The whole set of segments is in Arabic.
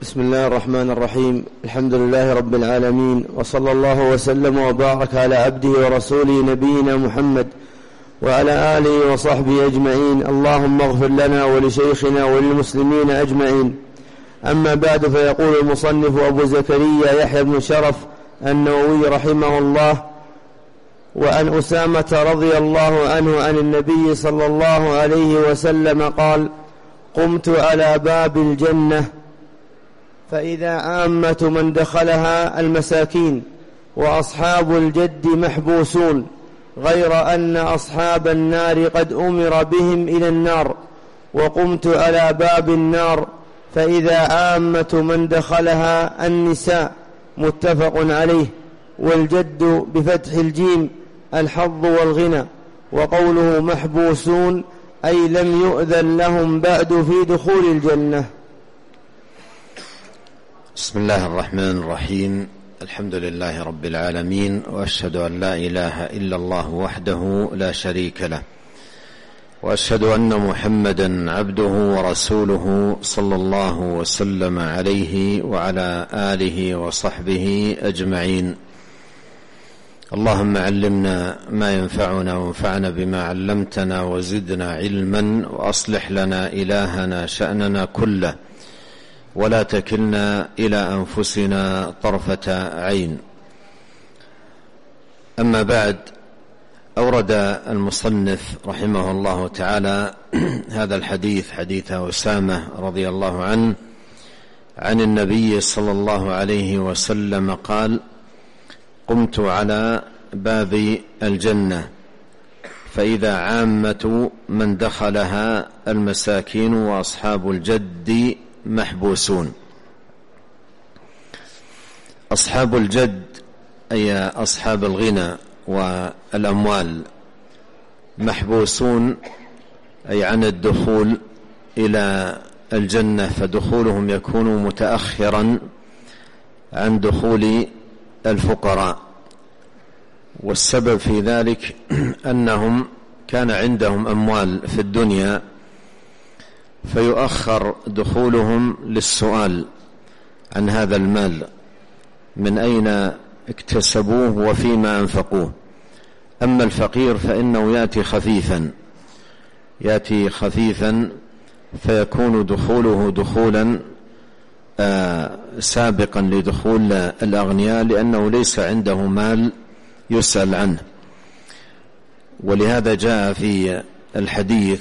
بسم الله الرحمن الرحيم. الحمد لله رب العالمين، وصلى الله وسلم وبارك على عبده ورسوله نبينا محمد وعلى آله وصحبه أجمعين. اللهم اغفر لنا ولشيخنا وللمسلمين أجمعين. أما بعد، فيقول المصنف أبو زكريا يحيى بن شرف النووي رحمه الله: وعن أسامة رضي الله عنه عن النبي صلى الله عليه وسلم قال: قمت على باب الجنة فإذا عامة من دخلها المساكين وأصحاب الجد محبوسون، غير أن أصحاب النار قد أمر بهم إلى النار. وقمت على باب النار فإذا عامة من دخلها النساء. متفق عليه. والجد بفتح الجيم الحظ والغنى. وقوله محبوسون أي لم يؤذن لهم بعد في دخول الجنة. بسم الله الرحمن الرحيم. الحمد لله رب العالمين، وأشهد أن لا إله إلا الله وحده لا شريك له، وأشهد أن محمدا عبده ورسوله صلى الله وسلم عليه وعلى آله وصحبه أجمعين. اللهم علمنا ما ينفعنا وانفعنا بما علمتنا وزدنا علما، وأصلح لنا إلهنا شأننا كله، ولا تكلنا إلى أنفسنا طرفة عين. أما بعد، أورد المصنف رحمه الله تعالى هذا الحديث، حديث أسامة رضي الله عنه عن النبي صلى الله عليه وسلم قال: قمت على باب الجنة فإذا عامة من دخلها المساكين وأصحاب الجد محبوسون. أصحاب الجد أي أصحاب الغنى والأموال، محبوسون أي عن الدخول إلى الجنة، فدخولهم يكون متأخرا عن دخول الفقراء. والسبب في ذلك أنهم كان عندهم أموال في الدنيا، فيؤخر دخولهم للسؤال عن هذا المال، من أين اكتسبوه وفيما أنفقوه. أما الفقير فإنه يأتي خفيفا فيكون دخوله دخولا سابقا لدخول الأغنياء، لأنه ليس عنده مال يسأل عنه. ولهذا جاء في الحديث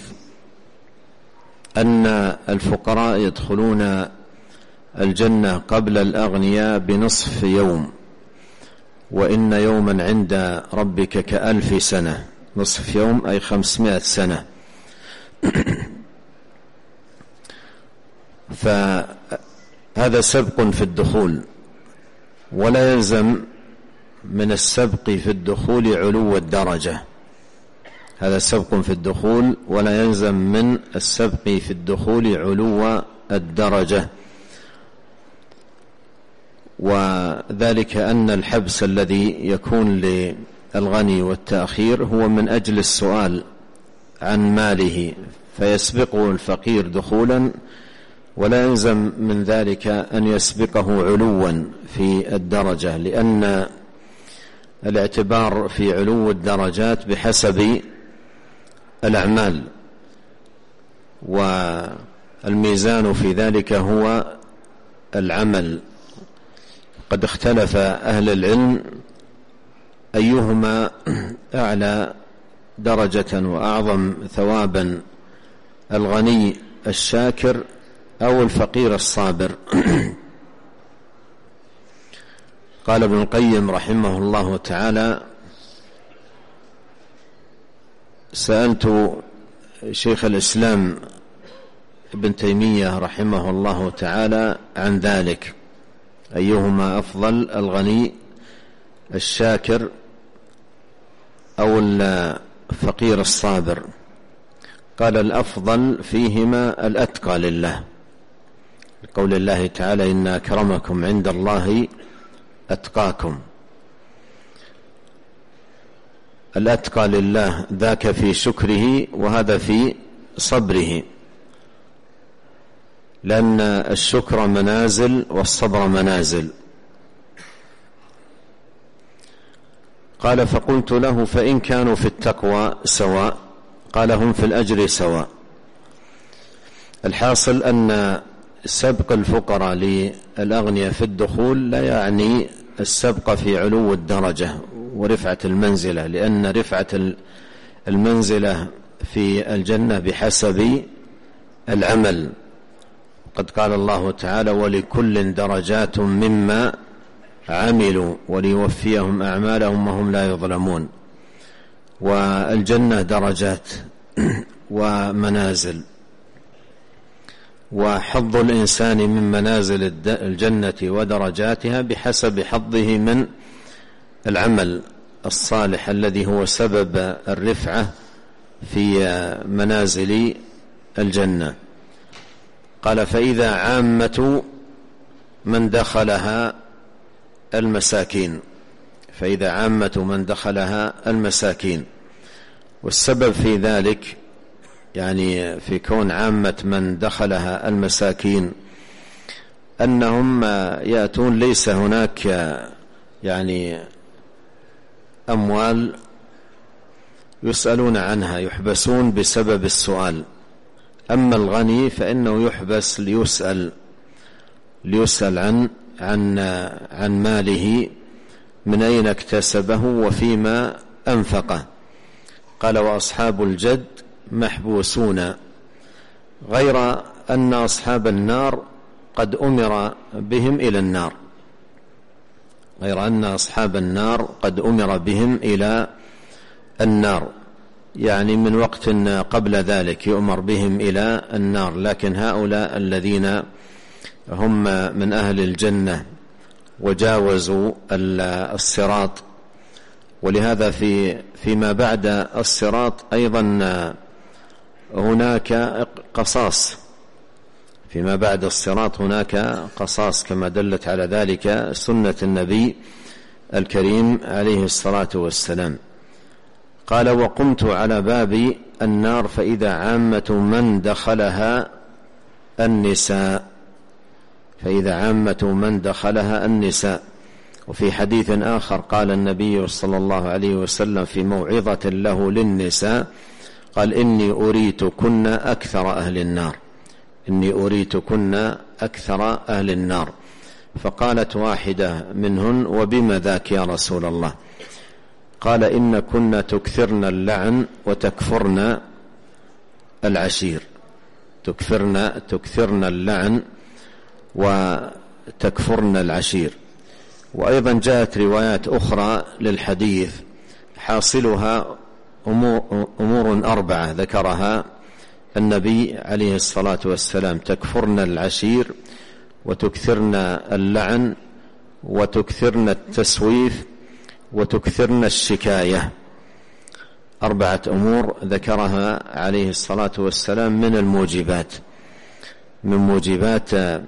أن الفقراء يدخلون الجنة قبل الأغنياء بنصف يوم، وإن يوما عند ربك كألف سنة. نصف يوم أي 500 سنة. فهذا سبق في الدخول، ولا يلزم من السبق في الدخول علو الدرجة. هذا سبق في الدخول، ولا يلزم من السبق في الدخول علو الدرجة. وذلك أن الحبس الذي يكون للغني والتأخير هو من أجل السؤال عن ماله، فيسبقه الفقير دخولا، ولا يلزم من ذلك أن يسبقه علوا في الدرجة، لأن الاعتبار في علو الدرجات بحسب الأعمال، والميزان في ذلك هو العمل. قد اختلف أهل العلم أيهما أعلى درجة وأعظم ثوابا، الغني الشاكر أو الفقير الصابر. قال ابن القيم رحمه الله تعالى: سألت شيخ الإسلام ابن تيمية رحمه الله تعالى عن ذلك، أيهما أفضل، الغني الشاكر أو الفقير الصابر؟ قال: الأفضل فيهما الأتقى لله، لقول الله تعالى: إن أكرمكم عند الله أتقاكم. الأتقى لله ذاك في شكره، وهذا في صبره، لأن الشكر منازل والصبر منازل. قال: فقلت له: فإن كانوا في التقوى سواء؟ قال: هم في الأجر سواء. الحاصل أن سبق الفقراء للأغنياء في الدخول لا يعني السبق في علو الدرجة ورفعة المنزلة، لأن رفعة المنزلة في الجنة بحسب العمل. قد قال الله تعالى: ولكل درجات مما عملوا وليوفيهم أعمالهم وهم لا يظلمون. والجنة درجات ومنازل، وحظ الإنسان من منازل الجنة ودرجاتها بحسب حظه من العمل الصالح الذي هو سبب الرفعة في منازل الجنة. قال: فإذا عامة من دخلها المساكين، فإذا عامة من دخلها المساكين. والسبب في ذلك يعني في كون عامة من دخلها المساكين أنهم يأتون ليس هناك يعني أموال يسألون عنها، يحبسون بسبب السؤال. أما الغني فإنه يحبس ليسأل عن ماله من أين اكتسبه وفيما أنفقه. قال: وأصحاب الجد محبوسون، غير أن أصحاب النار قد أمر بهم إلى النار، غير أن أصحاب النار قد أمر بهم إلى النار، يعني من وقت قبل ذلك يؤمر بهم إلى النار. لكن هؤلاء الذين هم من أهل الجنة وجاوزوا الصراط، ولهذا فيما بعد الصراط أيضا هناك قصاص، فيما بعد الصراط هناك قصاص كما دلت على ذلك سنة النبي الكريم عليه الصلاة والسلام. قال: وقمت على باب النار فإذا عامة من دخلها النساء، فإذا عامة من دخلها النساء. وفي حديث آخر قال النبي صلى الله عليه وسلم في موعظة له للنساء قال: إني أريتكن أكثر أهل النار، إني أريتكن أكثر أهل النار. فقالت واحدة منهن: وبما ذاك يا رسول الله؟ قال: إن كنا تكثرن اللعن وتكفرن العشير، تكثرن اللعن وتكفرن العشير. وأيضا جاءت روايات أخرى للحديث حاصلها أمور 4 ذكرها النبي عليه الصلاة والسلام: تكفرن العشير وتكثرن اللعن وتكثرن التسويف وتكثرن الشكاية. 4 أمور ذكرها عليه الصلاة والسلام من الموجبات، من موجبات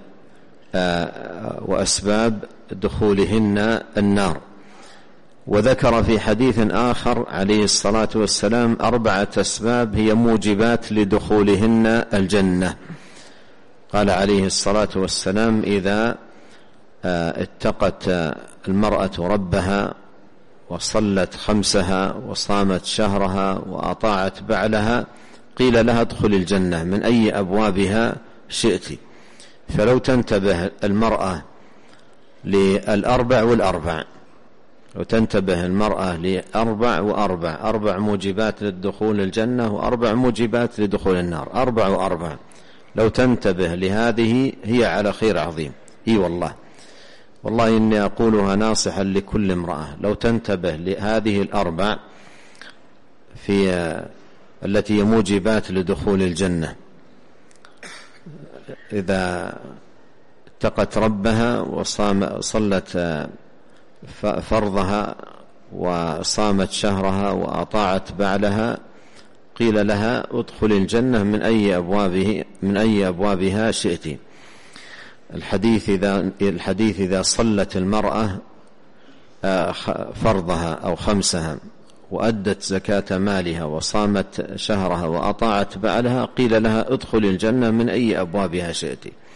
وأسباب دخولهن النار. وذكر في حديث آخر عليه الصلاة والسلام 4 أسباب هي موجبات لدخولهن الجنة. قال عليه الصلاة والسلام: إذا اتقت المرأة ربها وصلت 5 وصامت شهرها وأطاعت بعلها قيل لها ادخل الجنة من أي أبوابها شئت. فلو تنتبه المرأة للأربع والأربع، لو تنتبه المرأة لأربع وأربع، 4 موجبات للدخول الجنة و4 موجبات لدخول النار، 4 و4، لو تنتبه لهذه هي على خير عظيم. إي والله إني أقولها ناصحا لكل امرأة، لو تنتبه لهذه ال4 في التي هي موجبات لدخول الجنة، إذا اتقت ربها وصلت فرضها وصامت شهرها وأطاعت بعلها قيل لها ادخل الجنة من أي أبوابها شئت. الحديث إذا صلت المرأة فرضها أو 5 وأدت زكاة مالها وصامت شهرها وأطاعت بعلها قيل لها ادخل الجنة من أي أبوابها شئت.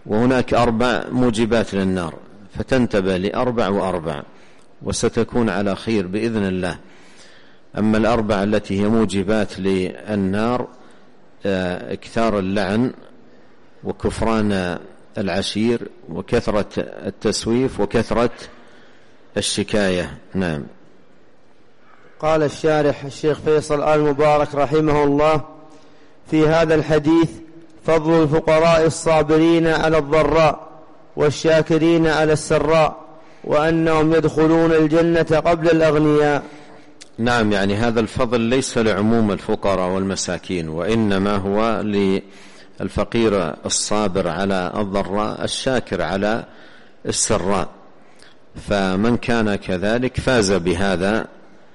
وهناك 4 موجبات للنار، فتنتبه ل4 و4 وستكون على خير بإذن الله. أما 4 التي هي موجبات للنار: إكثار اللعن، وكفران العشير، وكثرة التسويف، وكثرة الشكاية. نعم. قال الشارح الشيخ فيصل آل مبارك رحمه الله: في هذا الحديث فضل الفقراء الصابرين على الضراء والشاكرين على السراء، وأنهم يدخلون الجنة قبل الأغنياء. نعم، يعني هذا الفضل ليس لعموم الفقراء والمساكين، وإنما هو للفقير الصابر على الضراء الشاكر على السراء، فمن كان كذلك فاز بهذا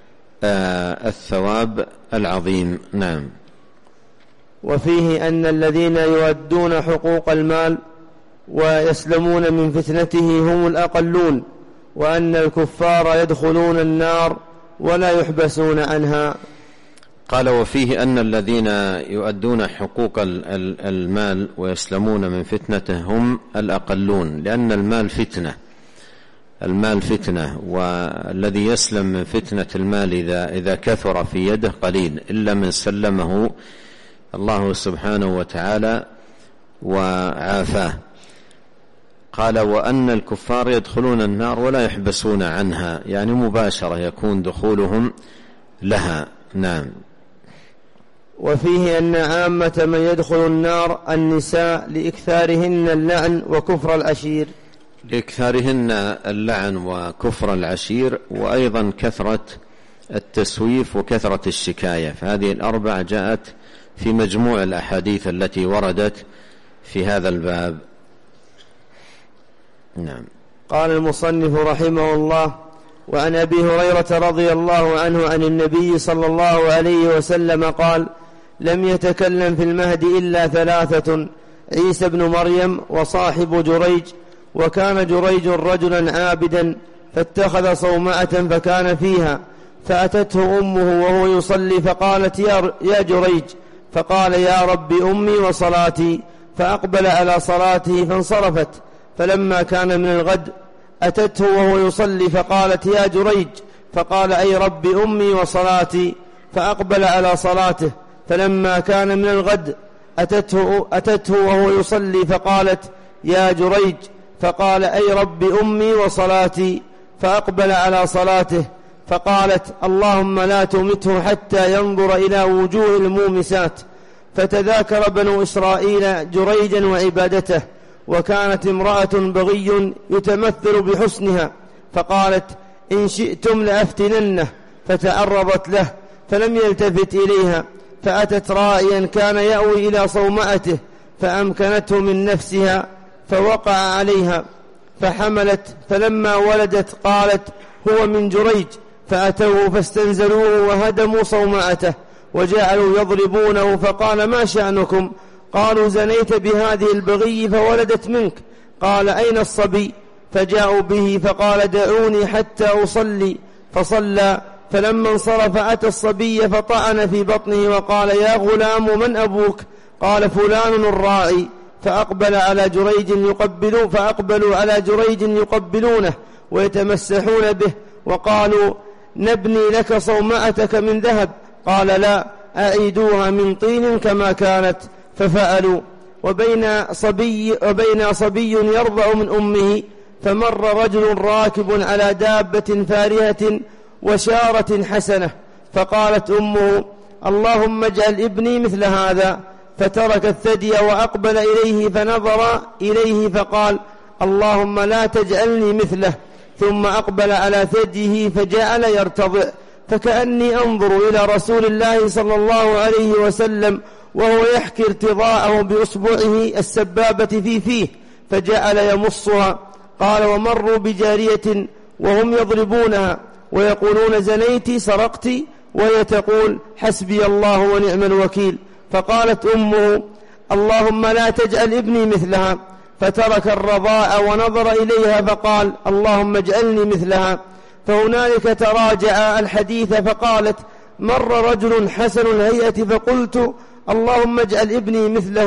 الثواب العظيم. نعم. وفيه أن الذين يؤدون حقوق المال ويسلمون من فتنته هم الأقلون، وأن الكفار يدخلون النار ولا يحبسون عنها. قال: وفيه أن الذين يؤدون حقوق المال ويسلمون من فتنته هم الأقلون، لأن المال فتنة، والذي يسلم من فتنة المال إذا كثر في يده قليل، إلا من سلمه الله سبحانه وتعالى وعافاه. قال: وأن الكفار يدخلون النار ولا يحبسون عنها، يعني مباشرة يكون دخولهم لها. نعم. وفيه أن عامة من يدخل النار النساء لإكثارهن اللعن وكفر العشير. لإكثارهن اللعن وكفر العشير، وأيضا كثرة التسويف وكثرة الشكاية، فهذه 4 جاءت في مجموع الأحاديث التي وردت في هذا الباب. نعم. قال المصنف رحمه الله: وعن أبي هريرة رضي الله عنه عن النبي صلى الله عليه وسلم قال: لم يتكلم في المهد إلا 3: عيسى بن مريم وصاحب جريج. وكان جريج رجلا عابدا، فاتخذ صومعة فكان فيها، فأتته أمه وهو يصلي فقالت: يا جريج، فقال: يا رب أمي وصلاتي، فأقبل على صلاته فانصرفت. فلما كان من الغد أتته وهو يصلي فقالت: يا جريج، فقال: أي رب أمي وصلاتي، فأقبل على صلاته. فلما كان من الغد أتته وهو يصلي فقالت: يا جريج، فقال: أي رب أمي وصلاتي، فأقبل على صلاته. فقالت: اللهم لا تمته حتى ينظر إلى وجوه المومسات. فتذاكر بنو إسرائيل جريجا وعبادته، وكانت امرأة بغي يتمثل بحسنها، فقالت: إن شئتم لأفتننه. فتعرضت له فلم يلتفت إليها، فأتت رائيا كان يأوي إلى صومعته، فأمكنته من نفسها فوقع عليها فحملت. فلما ولدت قالت: هو من جريج. فأتوه فاستنزلوه وهدموا صومعته وجعلوا يضربونه، فقال: ما شأنكم؟ قالوا: زنيت بهذه البغي فولدت منك. قال: أين الصبي؟ فجاءوا به، فقال: دعوني حتى أصلي، فصلى. فلما انصرف أتى الصبي فطعن في بطنه وقال: يا غلام، من أبوك؟ قال: فلان الراعي. فأقبلوا على جريج يقبلونه ويتمسحون به، وقالوا: نبني لك صومعتك من ذهب. قال: لا، أعيدوها من طين كما كانت. ففعلوا. وبين صبي يرضع من أمه، فمر رجل راكب على دابة فارهة وشارة حسنة، فقالت أمه: اللهم اجعل ابني مثل هذا. فترك الثدي وأقبل إليه، فنظر إليه فقال: اللهم لا تجعلني مثله. ثم أقبل على ثديه فجعل يرتضع، فكأني أنظر إلى رسول الله صلى الله عليه وسلم وهو يحكي ارتضاعه بأصبعه السبابة في فيه، فجعل يمصها. قال: ومروا بجارية وهم يضربونها ويقولون: زنيت، سرقت، وهي تقول: حسبي الله ونعم الوكيل. فقالت أمه: اللهم لا تجعل ابني مثلها. فترك الرضاع ونظر إليها فقال: اللهم اجعلني مثلها. فهنالك تراجع الحديث، فقالت: مر رجل حسن الهيئة، فقلت: اللهم اجعل ابني مثله.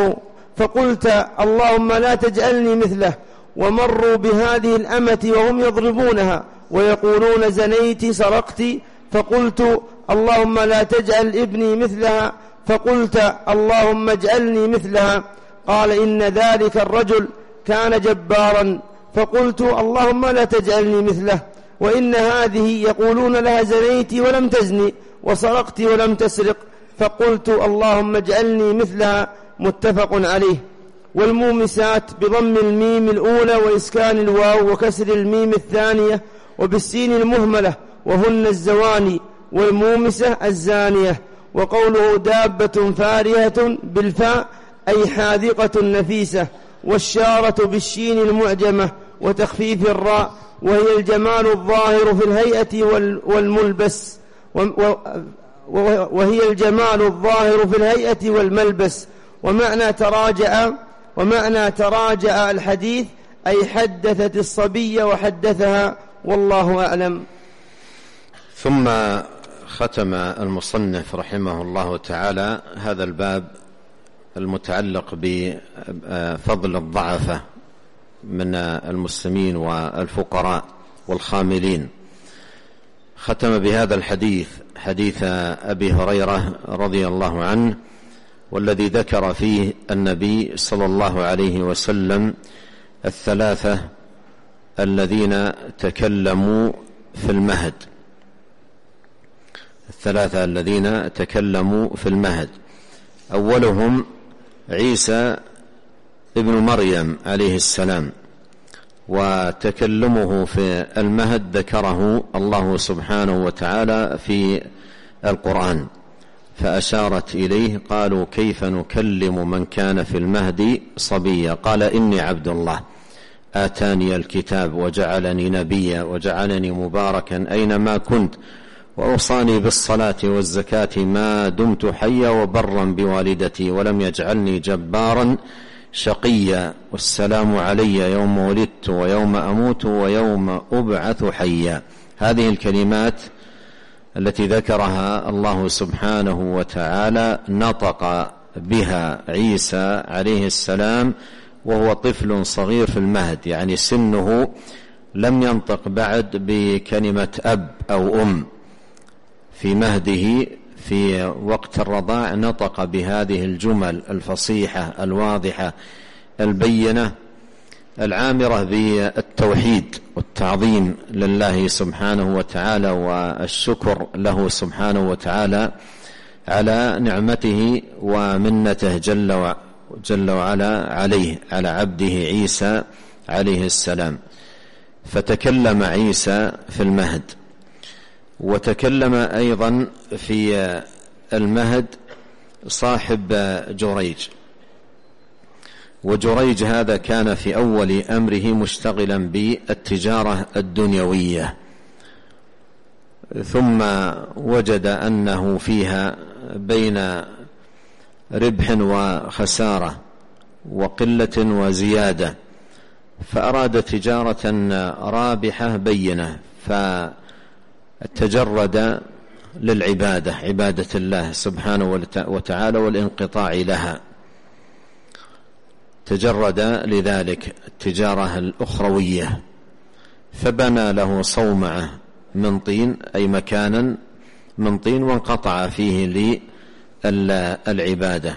فقلت اللهم لا تجعلني مثله. ومروا بهذه الأمة وهم يضربونها ويقولون زنيت سرقت، فقلت اللهم لا تجعل ابني مثلها، فقلت اللهم اجعلني مثلها. قال إن ذلك الرجل كان جبارا، فقلت اللهم لا تجعلني مثله، وإن هذه يقولون لها زنيت ولم تزني، وسرقت ولم تسرق، فقلت اللهم اجعلني مثلها. متفق عليه. والمومسات بضم الميم الأولى وإسكان الواو وكسر الميم الثانية وبالسين المهملة، وهن الزواني، والمومسة الزانية. وقوله دابة فارهة بالفاء أي حاذقة نفيسة، والشارة بالشين المعجمة وتخفيف الراء، وهي الجمال الظاهر في الهيئة والملبس، وهي الجمال الظاهر في الهيئة والملبس. ومعنى تراجع الحديث أي حدثت الصبي وحدثها، والله أعلم. ثم ختم المصنف رحمه الله تعالى هذا الباب المتعلق بفضل الضعفة من المسلمين والفقراء والخاملين، ختم بهذا الحديث، حديث أبي هريرة رضي الله عنه، والذي ذكر فيه النبي صلى الله عليه وسلم الثلاثة الذين تكلموا في المهد، الثلاثة الذين تكلموا في المهد. أولهم عيسى ابن مريم عليه السلام، وتكلمه في المهد ذكره الله سبحانه وتعالى في القرآن، فأشارت إليه قالوا كيف نكلم من كان في المهد صبيا، قال إني عبد الله آتاني الكتاب وجعلني نبيا وجعلني مباركا أينما كنت وأوصاني بالصلاة والزكاة ما دمت حيا وبرا بوالدتي ولم يجعلني جبارا شقيا والسلام علي يوم ولدت ويوم أموت ويوم أبعث حيا. هذه الكلمات التي ذكرها الله سبحانه وتعالى نطق بها عيسى عليه السلام وهو طفل صغير في المهد، يعني سنه لم ينطق بعد بكلمة أب أو أم. في مهده في وقت الرضاع نطق بهذه الجمل الفصيحة الواضحة البينة العامرة بالتوحيد والتعظيم لله سبحانه وتعالى والشكر له سبحانه وتعالى على نعمته ومنته جل وعلا عليه، على عبده عيسى عليه السلام. فتكلم عيسى في المهد، وتكلم أيضا في المهد صاحب جريج، وجريج هذا كان في أول أمره مشتغلا بالتجارة الدنيوية، ثم وجد أنه فيها بين ربح وخسارة وقلة وزيادة، فأراد تجارة رابحة بينة، فتجرد للعبادة، عبادة الله سبحانه وتعالى والانقطاع لها، تجرد لذلك التجارة الأخروية، فبنى له صومعة من طين، أي مكانا من طين، وانقطع فيه للعبادة.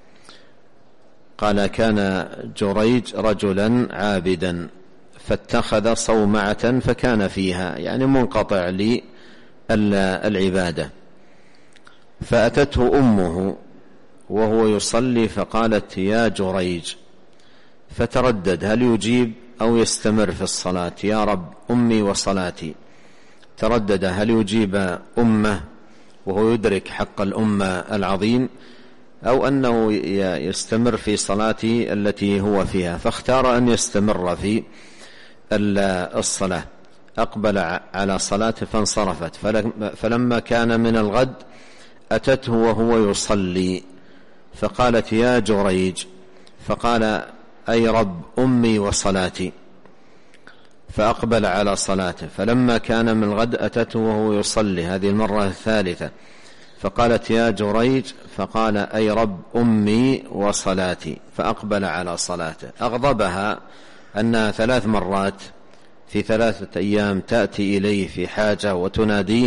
قال كان جريج رجلا عابدا فاتخذ صومعة فكان فيها، يعني منقطع للعبادة. فأتته أمه وهو يصلي فقالت يا جريج، فتردد هل يجيب أو يستمر في الصلاة، يا رب أمي وصلاتي. تردد هل يجيب أمه وهو يدرك حق الأمة العظيم، أو أنه يستمر في صلاته التي هو فيها، فاختار أن يستمر في الصلاة. أقبل على صلاته فانصرفت، فلما كان من الغد أتته وهو يصلي فقالت يا جريج، فقال أي رب أمي وصلاتي، فأقبل على صلاته. فلما كان من الغد أتته وهو يصلي، هذه المرة الثالثة، فقالت يا جريج، فقال أي رب أمي وصلاتي، فأقبل على صلاته. أغضبها أنها 3 مرات في 3 أيام تأتي إليه في حاجة وتناديه،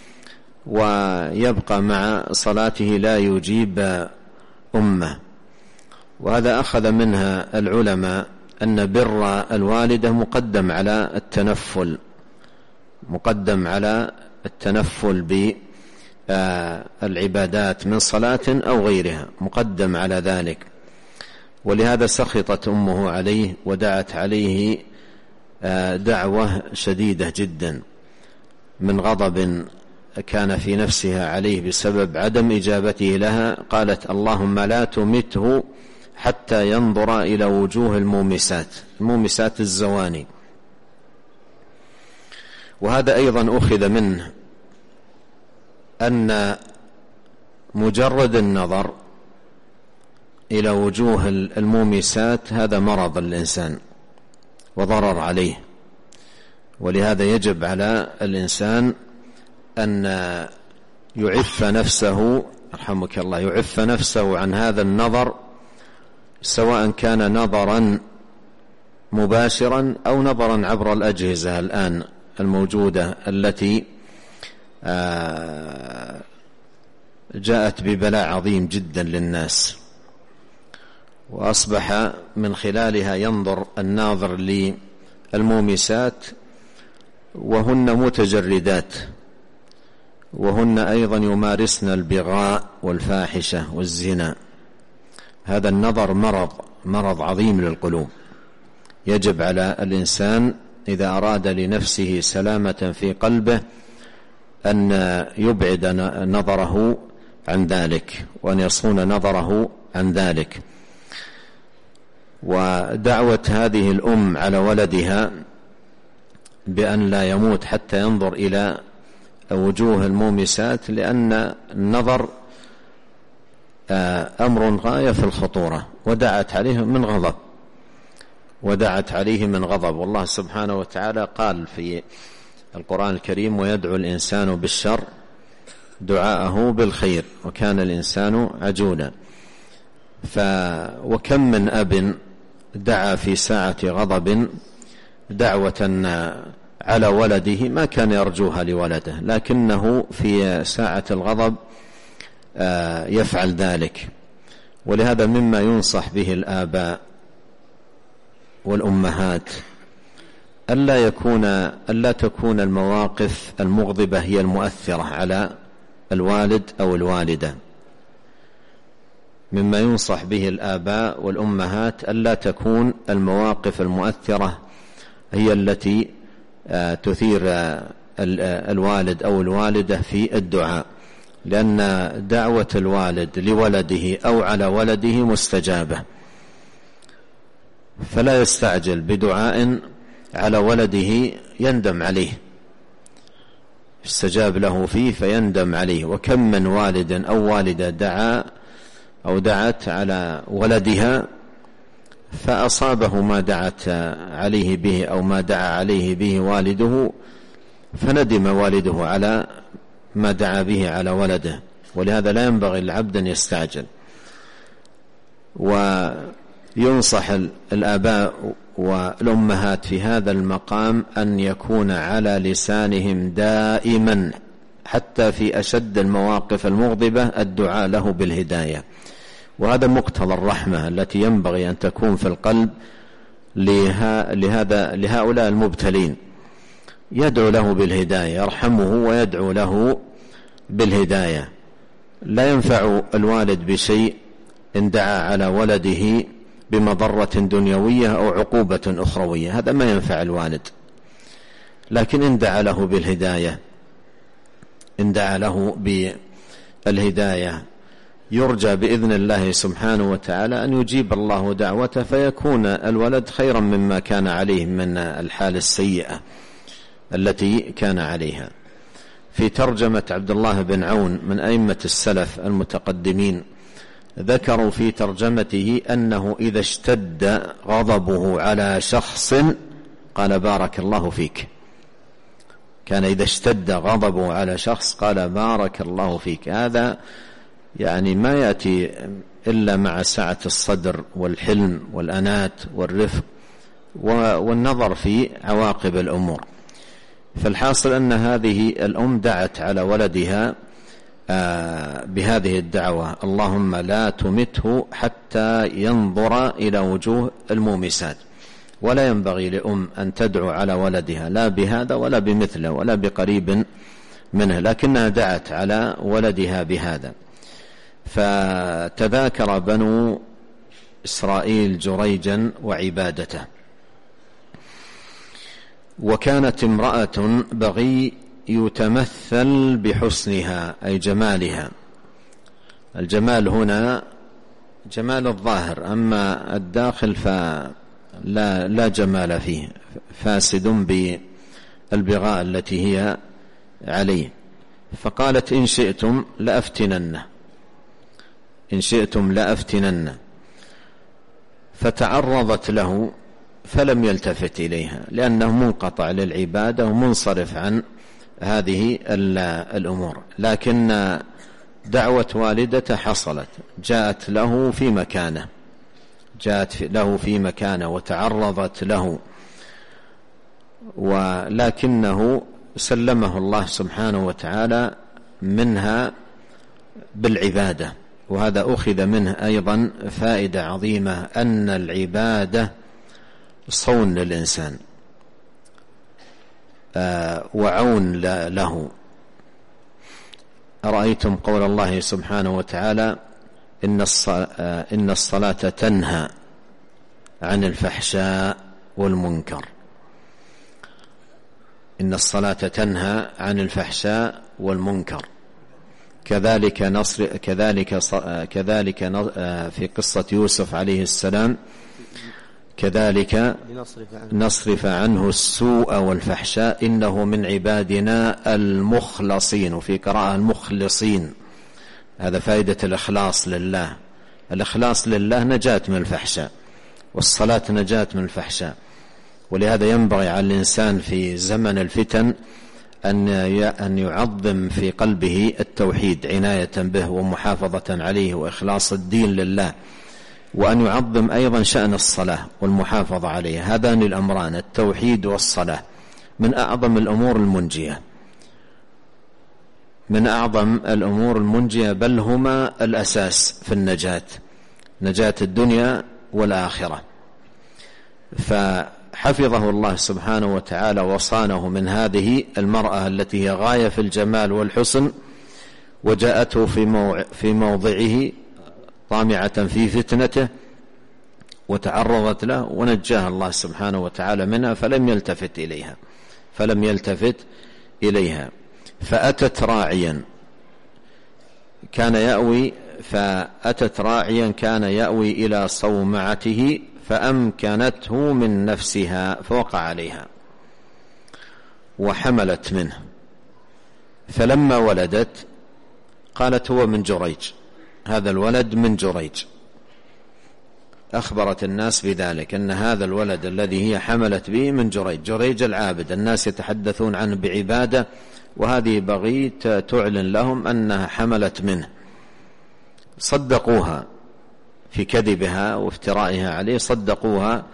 ويبقى مع صلاته لا يجيب أمه. وهذا أخذ منها العلماء أن بر الوالدة مقدم على التنفل بالعبادات من صلاة أو غيرها، مقدم على ذلك. ولهذا سخطت أمه عليه ودعت عليه دعوة شديدة جدا من غضب كان في نفسها عليه بسبب عدم إجابته لها. قالت اللهم لا تمته حتى ينظر إلى وجوه المومسات الزواني. وهذا أيضا أخذ منه أن مجرد النظر إلى وجوه المومسات هذا مرض الإنسان وضرر عليه، ولهذا يجب على الإنسان أن يعف نفسه رحمك الله، يعف نفسه عن هذا النظر، سواء كان نظرا مباشرا أو نظرا عبر الأجهزة الآن الموجودة التي جاءت ببلاء عظيم جدا للناس، وأصبح من خلالها ينظر الناظر للمومسات وهن متجردات، وهن أيضا يمارسن البغاء والفاحشة والزنا. هذا النظر مرض عظيم للقلوب. يجب على الإنسان إذا أراد لنفسه سلامة في قلبه أن يبعد نظره عن ذلك، وأن يصون نظره عن ذلك. ودعوة هذه الأم على ولدها بأن لا يموت حتى ينظر إلى وجوه المومسات، لأن النظر أمر غاية في الخطورة، ودعت عليه من غضب. والله سبحانه وتعالى قال في القرآن الكريم ويدعو الإنسان بالشر دعاءه بالخير وكان الإنسان عجولا. وكم من أب دعا في ساعة غضب دعوة على ولده ما كان يرجوها لولده، لكنه في ساعة الغضب يفعل ذلك. ولهذا مما ينصح به الآباء والأمهات ألا تكون المواقف المغضبة هي المؤثرة على الوالد أو الوالدة. مما ينصح به الآباء والأمهات ألا تكون المواقف المؤثرة هي التي تثير الوالد أو الوالدة في الدعاء، لأن دعوة الوالد لولده أو على ولده مستجابة، فلا يستعجل بدعاء على ولده يندم عليه، استجاب له فيه فيندم عليه. وكم من والد أو والدة دعا أو دعت على ولدها فأصابه ما دعت عليه به أو ما دعا عليه به والده، فندم والده على ما دعا به على ولده. ولهذا لا ينبغي للعبد أن يستعجل. وينصح الآباء والأمهات في هذا المقام أن يكون على لسانهم دائما حتى في أشد المواقف المغضبة الدعاء له بالهداية. وهذا مقتضى الرحمة التي ينبغي أن تكون في القلب لهؤلاء المبتلين، يدعو له بالهداية، يرحمه ويدعو له بالهداية. لا ينفع الوالد بشيء إن دعا على ولده بمضرة دنيوية أو عقوبة أخروية، هذا ما ينفع الوالد. لكن إن دعا له بالهداية يرجى بإذن الله سبحانه وتعالى أن يجيب الله دعوته، فيكون الولد خيرا مما كان عليه من الحال السيئة التي كان عليها. في ترجمة عبد الله بن عون من أئمة السلف المتقدمين ذكروا في ترجمته أنه إذا اشتد غضبه على شخص قال بارك الله فيك، كان إذا اشتد غضبه على شخص قال بارك الله فيك. هذا يعني ما يأتي إلا مع سعة الصدر والحلم والأنات والرفق والنظر في عواقب الأمور. فالحاصل أن هذه الأم دعت على ولدها بهذه الدعوة: اللهم لا تمته حتى ينظر إلى وجوه المومسات. ولا ينبغي لأم أن تدعو على ولدها لا بهذا ولا بمثله ولا بقريب منه، لكنها دعت على ولدها بهذا. فتذاكر بنو إسرائيل جريجا وعبادته. وكانت امرأة بغي يتمثل بحسنها أي جمالها. الجمال هنا جمال الظاهر، أما الداخل فلا جمال فيه، فاسد بالبغاء التي هي عليه. فقالت إن شئتم لأفتنن، فتعرضت له فلم يلتفت إليها لأنه منقطع للعبادة ومنصرف عن هذه الأمور. لكن دعوة والدته حصلت، جاءت له في مكانه وتعرضت له، ولكنه سلمه الله سبحانه وتعالى منها بالعبادة. وهذا أخذ منه أيضا فائدة عظيمة، أن العبادة صون للإنسان وعون له. أرأيتم قول الله سبحانه وتعالى: إن الصلاة تنهى عن الفحشاء والمنكر. إن الصلاة تنهى عن الفحشاء والمنكر. كذلك في قصة يوسف عليه السلام: كذلك نصرف عنه السوء والفحشاء إنه من عبادنا المخلصين، وفي قراءة المخلصين. هذا فائدة الإخلاص لله. الإخلاص لله نجاة من الفحشاء، والصلاة نجاة من الفحشاء. ولهذا ينبغي على الإنسان في زمن الفتن أن يعظم في قلبه التوحيد عناية به ومحافظة عليه وإخلاص الدين لله، وأن يعظم أيضا شأن الصلاة والمحافظة عليها. هذان الأمران التوحيد والصلاة من أعظم الأمور المنجية، بل هما الأساس في نجاة الدنيا والآخرة. فحفظه الله سبحانه وتعالى وصانه من هذه المرأة التي هي غاية في الجمال والحسن، وجاءته في موضعه طامعة في فتنته وتعرضت له، ونجاها الله سبحانه وتعالى منها، فلم يلتفت إليها. فأتت راعيا كان يأوي إلى صومعته فأمكنته من نفسها فوقع عليها وحملت منه. فلما ولدت قالت هو من جريج، هذا الولد من جريج. أخبرت الناس بذلك، أن هذا الولد الذي هي حملت به من جريج العابد، الناس يتحدثون عنه بعبادة، وهذه بغيت تعلن لهم أنها حملت منه. صدقوها في كذبها وافترائها عليه، صدقوها،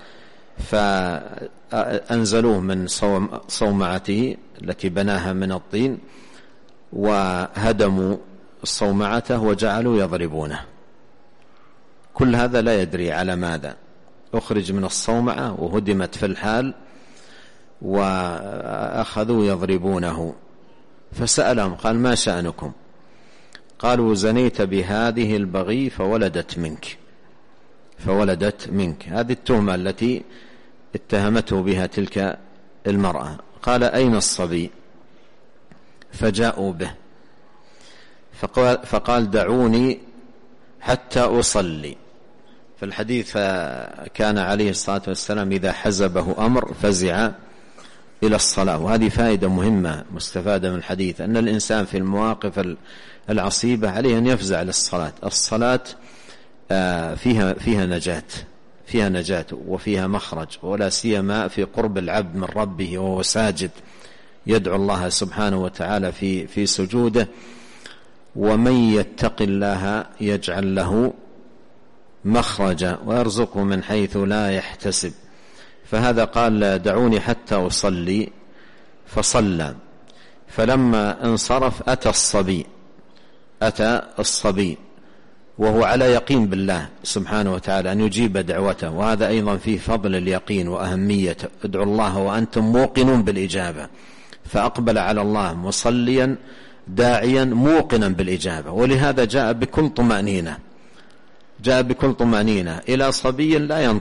فأنزلوه من صومعته التي بناها من الطين، وهدموا صومعته وجعلوا يضربونه. كل هذا لا يدري على ماذا، أخرج من الصومعة وهدمت في الحال، وأخذوا يضربونه. فسألهم قال: ما شأنكم؟ قالوا: زنيت بهذه البغي فولدت منك. هذه التهمة التي اتهمته بها تلك المرأة. قال: أين الصبي؟ فجاءوا به، فقال: دعوني حتى أصلي. في الحديث كان عليه الصلاة والسلام إذا حزبه أمر فزع إلى الصلاة. وهذه فائدة مهمة مستفادة من الحديث، أن الإنسان في المواقف العصيبة عليه أن يفزع للصلاة. الصلاة فيها نجاة وفيها مخرج، ولا سيما في قرب العبد من ربه وهو ساجد، يدعو الله سبحانه وتعالى في سجوده: ومن يتق الله يجعل له مخرجا ويرزقه من حيث لا يحتسب. فهذا قال: دعوني حتى أصلي، فصلى. فلما انصرف أتى الصبي وهو على يقين بالله سبحانه وتعالى أن يجيب دعوته، وهذا أيضا فيه فضل اليقين وأهميته. ادعوا الله وأنتم موقنون بالإجابة. فأقبل على الله مصليا داعيا موقنا بالإجابة، ولهذا جاء بكل طمأنينة إلى صبي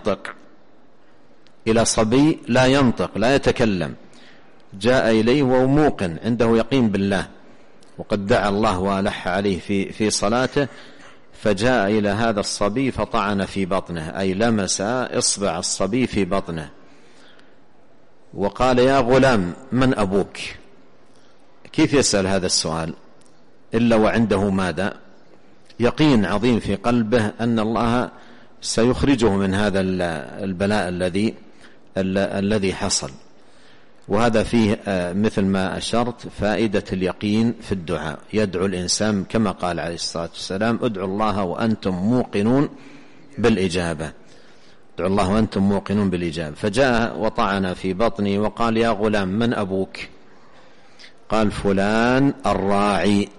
لا ينطق لا يتكلم. جاء إليه وهو موقن عنده يقين بالله، وقد دعا الله وألح عليه في صلاته، فجاء إلى هذا الصبي فطعن في بطنه، أي لمس إصبع الصبي في بطنه، وقال: يا غلام من أبوك؟ كيف يسأل هذا السؤال إلا وعنده ماذا؟ يقين عظيم في قلبه أن الله سيخرجه من هذا البلاء الذي حصل. وهذا فيه مثل ما أشرت فائدة اليقين في الدعاء. يدعو الإنسان كما قال عليه الصلاة والسلام: ادعوا الله وأنتم موقنون بالإجابة. ادعوا الله وأنتم موقنون بالإجابة. فجاء وطعن في بطني وقال: يا غلام من أبوك؟ قال: فلان الراعي.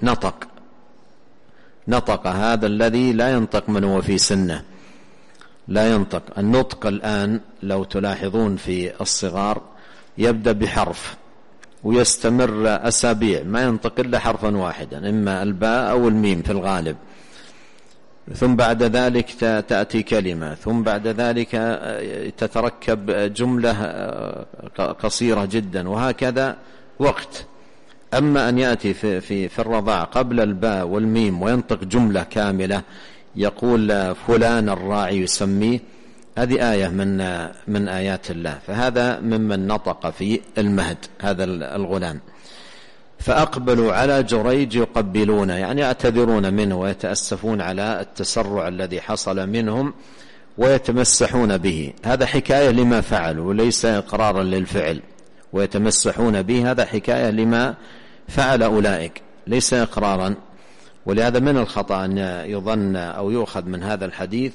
نطق هذا الذي لا ينطق من هو في سنه، لا ينطق. النطق الآن لو تلاحظون في الصغار يبدأ بحرف ويستمر أسابيع ما ينطق إلا حرفا واحدا، إما الباء أو الميم في الغالب، ثم بعد ذلك تأتي كلمة، ثم بعد ذلك تتركب جملة قصيرة جدا، وهكذا وقت. أما أن يأتي في الرضاع قبل الباء والميم وينطق جملة كاملة، يقول فلان الراعي يسميه، هذه آية من آيات الله. فهذا ممن نطق في المهد هذا الغلام. فأقبلوا على جريج يقبلونه، يعني يعتذرون منه ويتأسفون على التسرع الذي حصل منهم ويتمسحون به. هذا حكاية لما فعلوا وليس إقرارا للفعل. ويتمسحون به هذا حكاية لما فعل أولئك ليس إقرارا. ولهذا من الخطأ أن يظن أو يؤخذ من هذا الحديث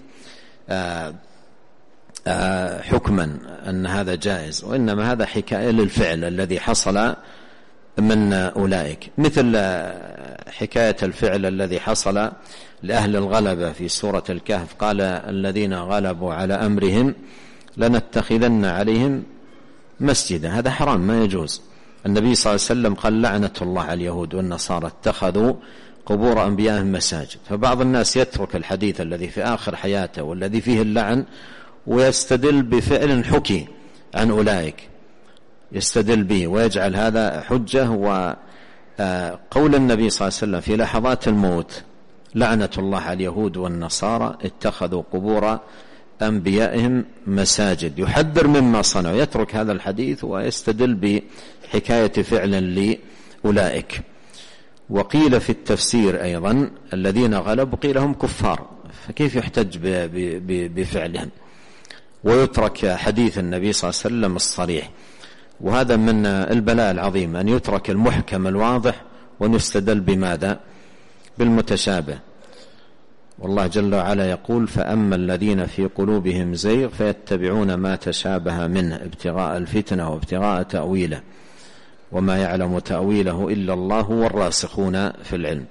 حكما أن هذا جائز، وإنما هذا حكاية للفعل الذي حصل من أولئك، مثل حكاية الفعل الذي حصل لأهل الغلبة في سورة الكهف: قال الذين غلبوا على أمرهم لنتخذن عليهم مسجدا. هذا حرام ما يجوز. النبي صلى الله عليه وسلم قال: لعنة الله على اليهود والنصارى اتخذوا قبور أنبيائهم مساجد. فبعض الناس يترك الحديث الذي في آخر حياته والذي فيه اللعن ويستدل بفعل حكي عن أولئك، يستدل به ويجعل هذا حجة. وقول النبي صلى الله عليه وسلم في لحظات الموت: لعنة الله على اليهود والنصارى اتخذوا قبور أنبيائهم مساجد، يحذر مما صنعوا. يترك هذا الحديث ويستدل بحكاية فعل لأولئك. وقيل في التفسير أيضا: الذين غلبوا قيل هم كفار، فكيف يحتج بفعلهم؟ ويترك حديث النبي صلى الله عليه وسلم الصريح. وهذا من البلاء العظيم أن يترك المحكم الواضح ونستدل بماذا؟ بالمتشابه. والله جل وعلا يقول: فأما الذين في قلوبهم زيغ فيتبعون ما تشابه منه ابتغاء الفتنة وابتغاء تأويله وما يعلم تأويله إلا الله والراسخون في العلم.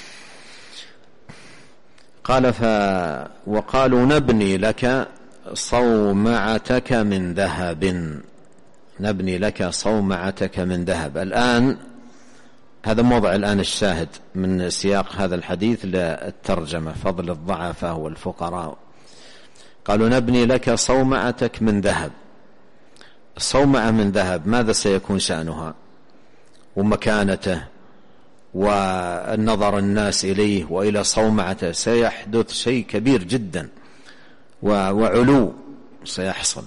قال: وقالوا نبني لك صومعتك من ذهب. نبني لك صومعتك من ذهب. الآن هذا موضع الآن الشاهد من سياق هذا الحديث للترجمة: فضل الضعفاء والفقراء. قالوا نبني لك صومعتك من ذهب. الصومعة من ذهب ماذا سيكون شأنها ومكانته والنظر الناس إليه وإلى صومعته؟ سيحدث شيء كبير جدا وعلو سيحصل،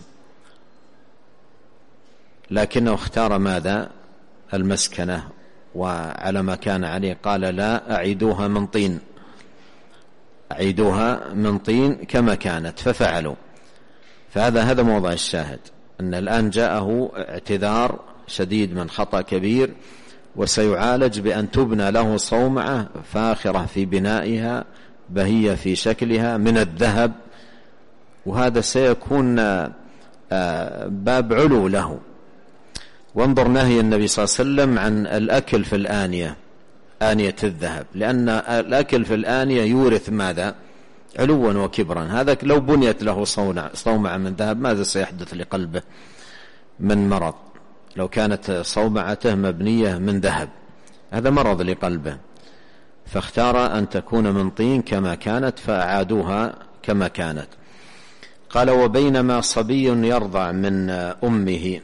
لكنه اختار ماذا؟ المسكنة وعلى ما كان عليه. قال: لا أعيدوها من طين، أعيدوها من طين كما كانت، ففعلوا. فهذا موضع الشاهد، أن الآن جاءه اعتذار شديد من خطأ كبير، وسيعالج بأن تبنى له صومعة فاخرة في بنائها بهية في شكلها من الذهب، وهذا سيكون باب علو له. وانظر نهي النبي صلى الله عليه وسلم عن الأكل في الآنية، آنية الذهب، لأن الأكل في الآنية يورث ماذا؟ علوا وكبرا. هذا لو بنيت له صومعة من ذهب ماذا سيحدث لقلبه من مرض؟ لو كانت صومعته مبنية من ذهب هذا مرض لقلبه، فاختار أن تكون من طين كما كانت فأعادوها كما كانت. قال: وبينما صبي يرضع من أمه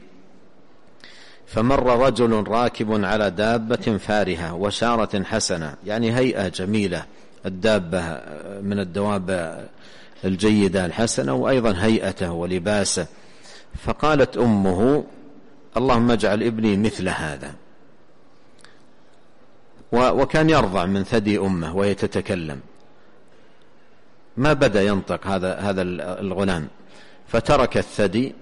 فمر رجل راكب على دابة فارهة وشارة حسنة، يعني هيئة جميلة، الدابة من الدواب الجيدة الحسنة، وأيضا هيئته ولباسه. فقالت أمه: اللهم اجعل ابني مثل هذا. وكان يرضع من ثدي أمه وهي تتكلم، ما بدأ ينطق هذا الغلام، فترك الثدي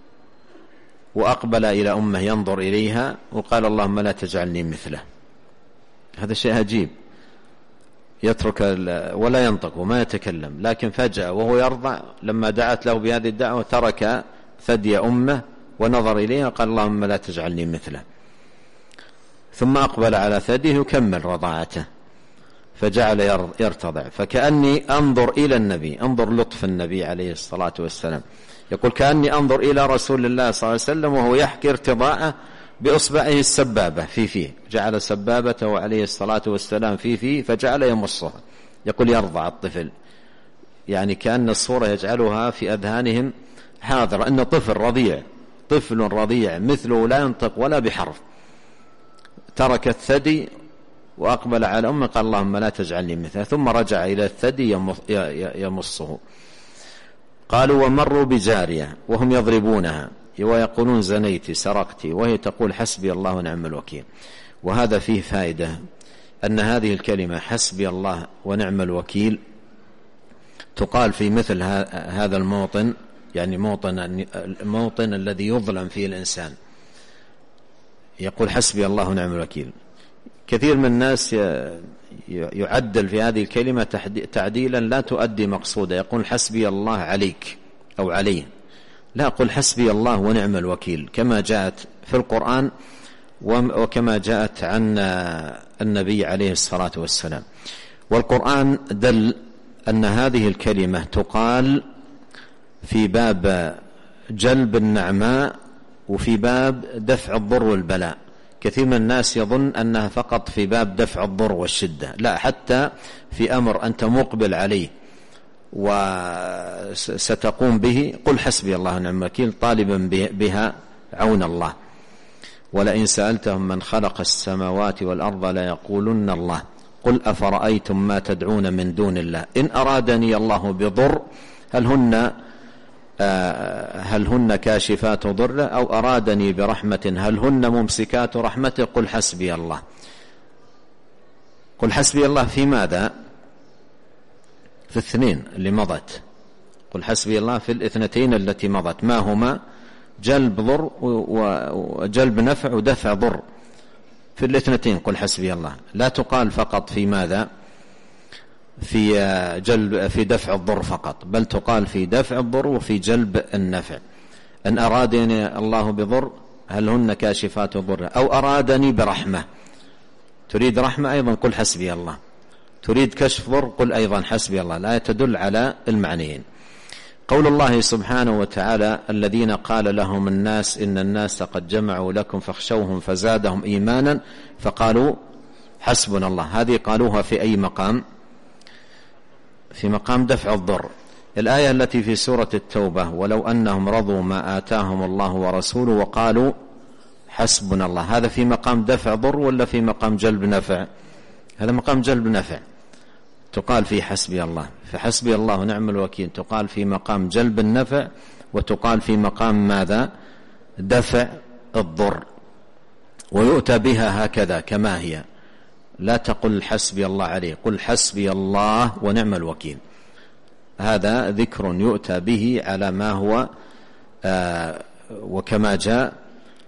وأقبل إلى أمه ينظر إليها وقال: اللهم لا تجعلني مثله. هذا شيء عجيب، يترك ولا ينطق وما يتكلم، لكن فجأة وهو يرضع لما دعت له بهذه الدعوة ترك ثدي أمه ونظر إليها قال: اللهم لا تجعلني مثله. ثم أقبل على ثديه يكمل رضاعته، فجعل يرتضع. فكأني أنظر إلى النبي، انظر لطف النبي عليه الصلاة والسلام، يقول: كأني أنظر إلى رسول الله صلى الله عليه وسلم وهو يحكي ارتضاعه بأصبعه السبابة في فيه، جعل سبابته عليه الصلاة والسلام في فيه فجعل يمصها، يقول يرضع الطفل، يعني كأن الصورة يجعلها في أذهانهم حاضرة أن طفل رضيع مثله لا ينطق ولا بحرف، ترك الثدي وأقبل على أمه قال: اللهم لا تجعلني مثله، ثم رجع إلى الثدي يمصه. قالوا: ومروا بجارية وهم يضربونها ويقولون: زنيت سرقت، وهي تقول: حسبي الله ونعم الوكيل. وهذا فيه فائدة، أن هذه الكلمة حسبي الله ونعم الوكيل تقال في مثل هذا الموطن، يعني الموطن الذي يظلم فيه الإنسان، يقول حسبي الله ونعم الوكيل. كثير من الناس يعدل في هذه الكلمة تعديلا لا تؤدي مقصوده، يقول حسبي الله عليك أو عليه، لا، قل حسبي الله ونعم الوكيل كما جاءت في القرآن وكما جاءت عن النبي عليه الصلاة والسلام. والقرآن دل أن هذه الكلمة تقال في باب جلب النعماء وفي باب دفع الضر والبلاء. كثير من الناس يظن أنها فقط في باب دفع الضر والشدة، لا، حتى في أمر أنت مقبل عليه وستقوم به قل حسبي الله ونعم الوكيل، طالبا بها عون الله. ولئن سألتهم من خلق السماوات والأرض ليقولن الله قل أفرأيتم ما تدعون من دون الله إن أرادني الله بضر هل هن كاشفات ضره أو أرادني برحمة هل هن ممسكات رحمته قل حسبي الله. قل حسبي الله في ماذا؟ في الاثنين اللي مضت، قل حسبي الله في الاثنتين التي مضت، ما هما؟ جلب ضر وجلب نفع ودفع ضر، في الاثنتين قل حسبي الله. لا تقال فقط في ماذا؟ في دفع الضر فقط، بل تقال في دفع الضر وفي جلب النفع. أن أرادني الله بضر هل هن كاشفات ضره أو أرادني برحمة، تريد رحمة أيضا قل حسبي الله، تريد كشف ضر قل أيضا حسبي الله. لا تدل على المعنيين. قول الله سبحانه وتعالى الذين قال لهم الناس إن الناس قد جمعوا لكم فاخشوهم فزادهم إيمانا فقالوا حسبنا الله، هذه قالوها في أي مقام؟ في مقام دفع الضر. الآية التي في سورة التوبة ولو أنهم رضوا ما آتاهم الله ورسوله وقالوا حسبنا الله، هذا في مقام دفع ضر ولا في مقام جلب نفع؟ هذا مقام جلب نفع، تقال في حسبي الله، فحسبي الله ونعم الوكيل تقال في مقام جلب النفع وتقال في مقام ماذا؟ دفع الضر. ويؤتى بها هكذا كما هي، لا تقل حسبي الله عليه، قل حسبي الله ونعم الوكيل. هذا ذكر يؤتى به على ما هو وكما جاء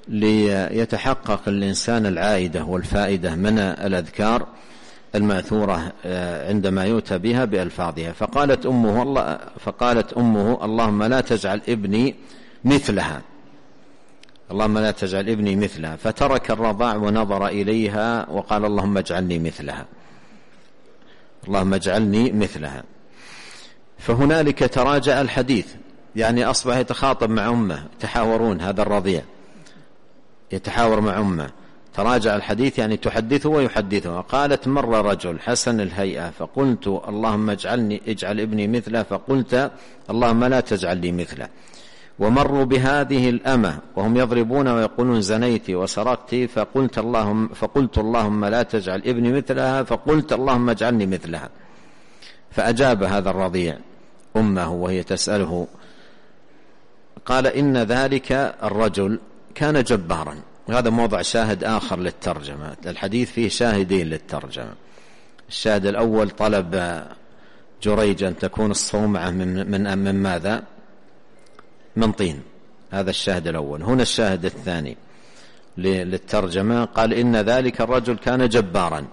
ليتحقق الإنسان العائدة والفائدة من الأذكار المأثورة عندما يؤتى بها بألفاظها. فقالت أمه اللهم لا تجعل ابني مثلها، اللهم لا تجعل ابني مثلها، فترك الرضاع ونظر إليها وقال اللهم اجعلني مثلها، اللهم اجعلني مثلها. فهنالك تراجع الحديث، يعني أصبح يتخاطب مع أمه، يتحاورون، هذا الرضيع يتحاور مع أمه، تراجع الحديث يعني تحدثه ويحدثه. قالت مر رجل حسن الهيئة فقلت اللهم اجعل ابني مثله، فقلت اللهم لا تجعل لي مثله. ومروا بهذه الأمة وهم يضربون ويقولون زنيت وسرقت، فقلت اللهم لا تجعل ابني مثلها، فقلت اللهم اجعلني مثلها. فأجاب هذا الرضيع أمه وهي تسأله، قال إن ذلك الرجل كان جبارا. وهذا موضع شاهد آخر للترجمة، الحديث فيه شاهدين للترجمة. الشاهد الأول طلب جريج أن تكون الصومعة من ماذا؟ من طين، هذا الشاهد الأول. هنا الشاهد الثاني للترجمة، قال إن ذلك الرجل كان جبارا،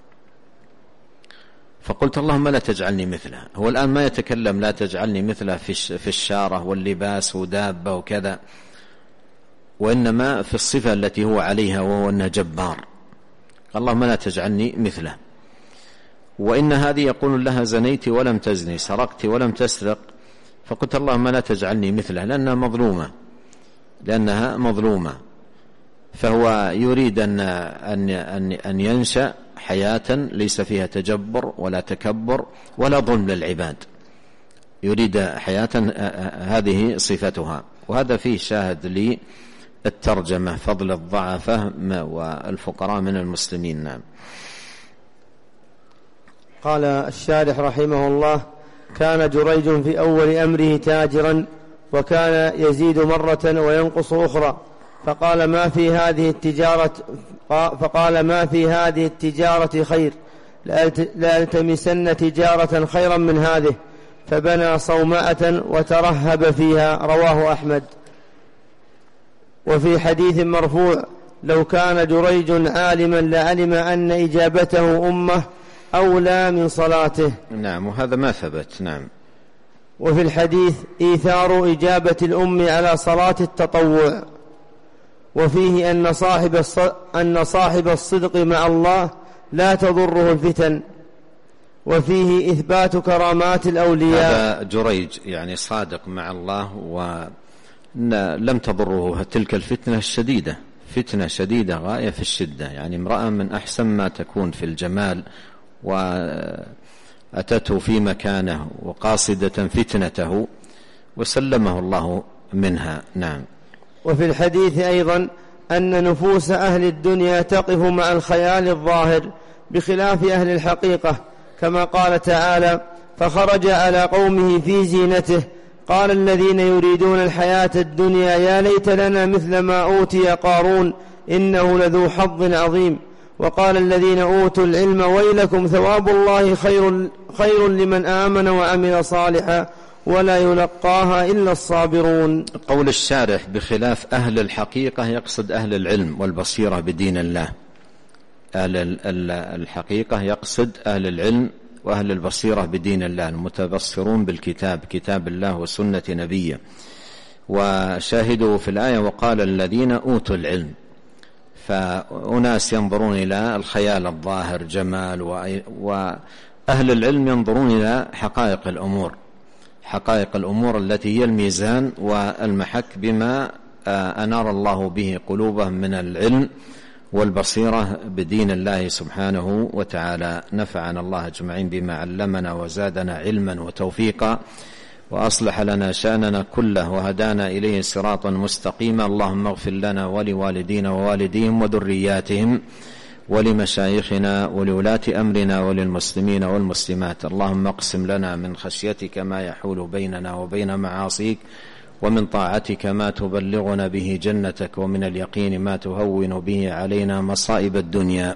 فقلت اللهم لا تجعلني مثله. هو الآن ما يتكلم لا تجعلني مثله في الشارة واللباس ودابة وكذا، وإنما في الصفة التي هو عليها، وهو أنه جبار. اللهم لا تجعلني مثله. وإن هذه يقول لها زنيت ولم تزني، سرقت ولم تسرق، فقلت اللهم لا تجعلني مثله، لأنها مظلومة. فهو يريد أن ينشأ حياة ليس فيها تجبر ولا تكبر ولا ظلم للعباد، يريد حياة هذه صفتها. وهذا فيه شاهد للترجمة، فضل الضعفاء والفقراء من المسلمين. نعم. قال الشارح رحمه الله: كان جريج في أول أمره تاجرا، وكان يزيد مرة وينقص أخرى، فقال ما في هذه التجارة خير، لألتمسن تجارة خيرا من هذه، فبنى صومعة وترهب فيها. رواه أحمد. وفي حديث مرفوع: لو كان جريج عالما لعلم أن إجابته أمه أولى من صلاته. نعم، وهذا ما ثبت. نعم. وفي الحديث إيثار إجابة الأم على صلاة التطوع. وفيه أن صاحب الصدق مع الله لا تضره الفتن. وفيه إثبات كرامات الأولياء. هذا جريج يعني صادق مع الله، ولم تضره تلك الفتنة الشديدة، فتنة شديدة غاية في الشدة، يعني امرأة من أحسن ما تكون في الجمال، وأتته في مكانه وقاصدة فتنته وسلمه الله منها. نعم. وفي الحديث أيضا أن نفوس أهل الدنيا تقف مع الخيال الظاهر بخلاف أهل الحقيقة، كما قال تعالى: فخرج على قومه في زينته قال الذين يريدون الحياة الدنيا يا ليت لنا مثل ما أوتي قارون إنه لذو حظ عظيم. وقال الذين أوتوا العلم ويلكم ثواب الله خير لمن آمن وعمل صالحا ولا يلقاها إلا الصابرون. قول الشارح بخلاف أهل الحقيقة يقصد أهل العلم والبصيرة بدين الله. أهل الحقيقة يقصد أهل العلم وأهل البصيرة بدين الله، المتبصرون بالكتاب، كتاب الله وسنة نبيه. وشاهدوا في الآية: وقال الذين أوتوا العلم، فأناس ينظرون إلى الخيال الظاهر جمال، وأهل العلم ينظرون إلى حقائق الأمور، حقائق الأمور التي هي الميزان والمحك بما أنار الله به قلوبهم من العلم والبصيرة بدين الله سبحانه وتعالى. نفعنا الله أجمعين بما علمنا وزادنا علما وتوفيقا، وأصلح لنا شأننا كله وهدانا إليه صراطا مستقيما. اللهم اغفر لنا ولوالدينا ووالديهم وذرياتهم ولمشايخنا ولولاة أمرنا وللمسلمين والمسلمات. اللهم اقسم لنا من خشيتك ما يحول بيننا وبين معاصيك، ومن طاعتك ما تبلغنا به جنتك، ومن اليقين ما تهون به علينا مصائب الدنيا.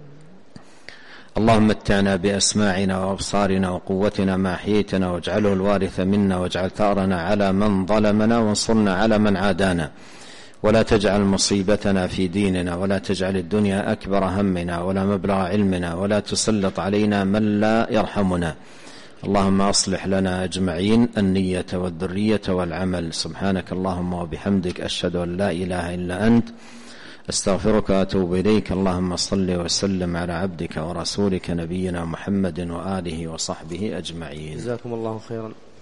اللهم متعنا بأسماعنا وأبصارنا وقوتنا ما أحييتنا، واجعله الوارث منا، واجعل ثأرنا على من ظلمنا، وانصرنا على من عادانا، ولا تجعل مصيبتنا في ديننا، ولا تجعل الدنيا أكبر همنا ولا مبلغ علمنا، ولا تسلط علينا من لا يرحمنا. اللهم أصلح لنا أجمعين النية والذرية والعمل. سبحانك اللهم وبحمدك، أشهد أن لا إله إلا أنت، أستغفرك وأتوب إليك. اللهم صل وسلم على عبدك ورسولك نبينا محمد وآله وصحبه أجمعين. جزاكم الله خيرا.